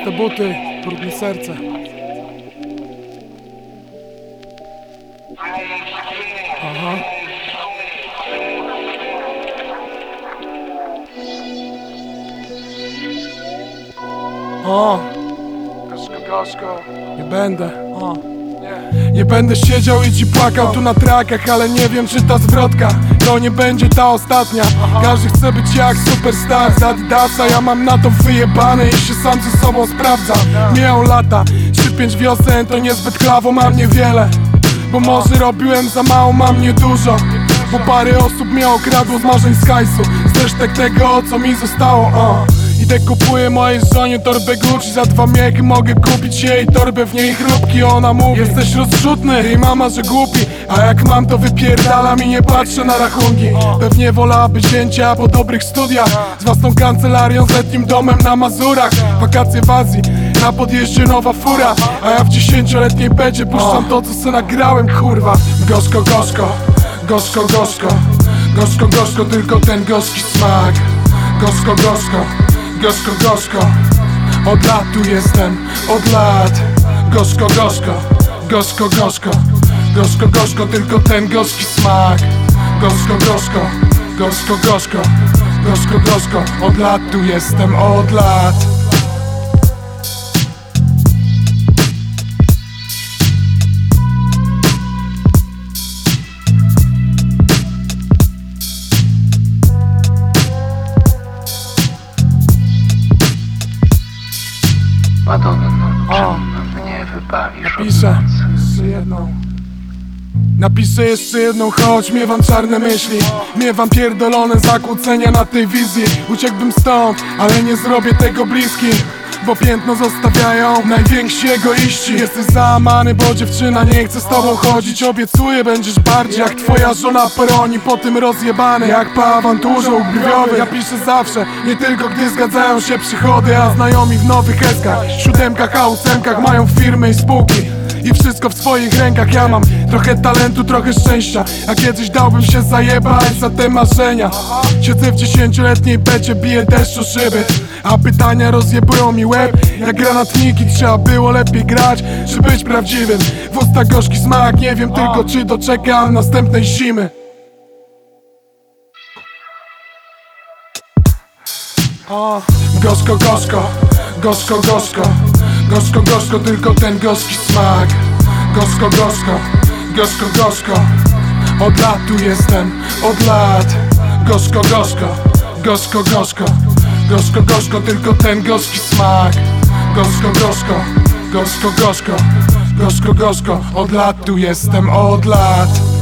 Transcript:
Puste buty, brudne serce. Aha. O, Gorzko. nie będę. O. Nie będę siedział i ci płakał tu na trakach, ale nie wiem, czy ta zwrotka to nie będzie ta ostatnia. Każdy chce być jak superstar z Adidasa. Ja mam na to wyjebane i się sam ze sobą sprawdzam. Mijają lata, 3-5 wiosen to niezbyt klawo, mam niewiele. Bo może robiłem za mało, mam niedużo. Bo parę osób mnie okradło z marzeń z hajsu, z resztek tego, co mi zostało. Idę kupuję mojej żonie torbę Gucci. Za 2 miechy mogę kupić jej torbę, w niej chrupki. Ona mówi: jesteś rozrzutny i mama, że głupi. A jak mam, to wypierdalam i nie patrzę na rachunki. Pewnie wolałaby zięcia po dobrych studiach, z własną kancelarią, z letnim domem na Mazurach. Wakacje w Azji, na podjeździe nowa fura. A ja w 10-letniej bedzie puszczam to, co se nagrałem, kurwa. Gorzko, gorzko, gorzko, gorzko, gorzko, gorzko, tylko ten gorzki smak. Gorzko, gorzko, gorzko, gorzko, od lat tu jestem, od lat. Gorzko, gorzko, gorzko, gorzko, gorzko, gorzko, tylko ten gorzki smak. Gorzko, gorzko, gorzko, gorzko, gorzko, gorzko, od lat tu jestem, od lat. Madonno, czym mnie wybawisz od Napiszę nocy? jeszcze jedną. Napiszę jeszcze jedną, choć miewam czarne myśli. Miewam pierdolone zakłócenia na tej wizji. Uciekłbym stąd, ale nie zrobię tego bliski, bo piętno zostawiają najwięksi egoiści. Jesteś załamany, bo dziewczyna nie chce z tobą chodzić. Obiecuję, będziesz bardziej jak twoja żona peroni, po tym rozjebany jak po awanturze ugrywiowej. Ja piszę zawsze, nie tylko gdy zgadzają się przychody, a znajomi w nowych eskach, 7-kach, a 8-kach mają firmy i spółki. I wszystko w swoich rękach. Ja mam trochę talentu, trochę szczęścia, a kiedyś dałbym się zajebać za te marzenia. Siedzę w 10-letniej becie, biję deszcz o szyby, a pytania rozjebują mi łeb jak granatniki. Trzeba było lepiej grać, czy być prawdziwym. W usta gorzki smak, nie wiem tylko, czy doczekam następnej zimy. Gorzko, gorzko, gorzko, gorzko, gorzko, gorzko, tylko ten gorzki smak. Gorzko, gorzko, gorzko, gorzko, od lat tu jestem, od lat. Gorzko, gorzko, gorzko, gorzko, gorzko, gorzko, tylko ten gorzki smak. Gorzko, gorzko, gorzko, gorzko, gorzko, gorzko, od lat tu jestem, od lat.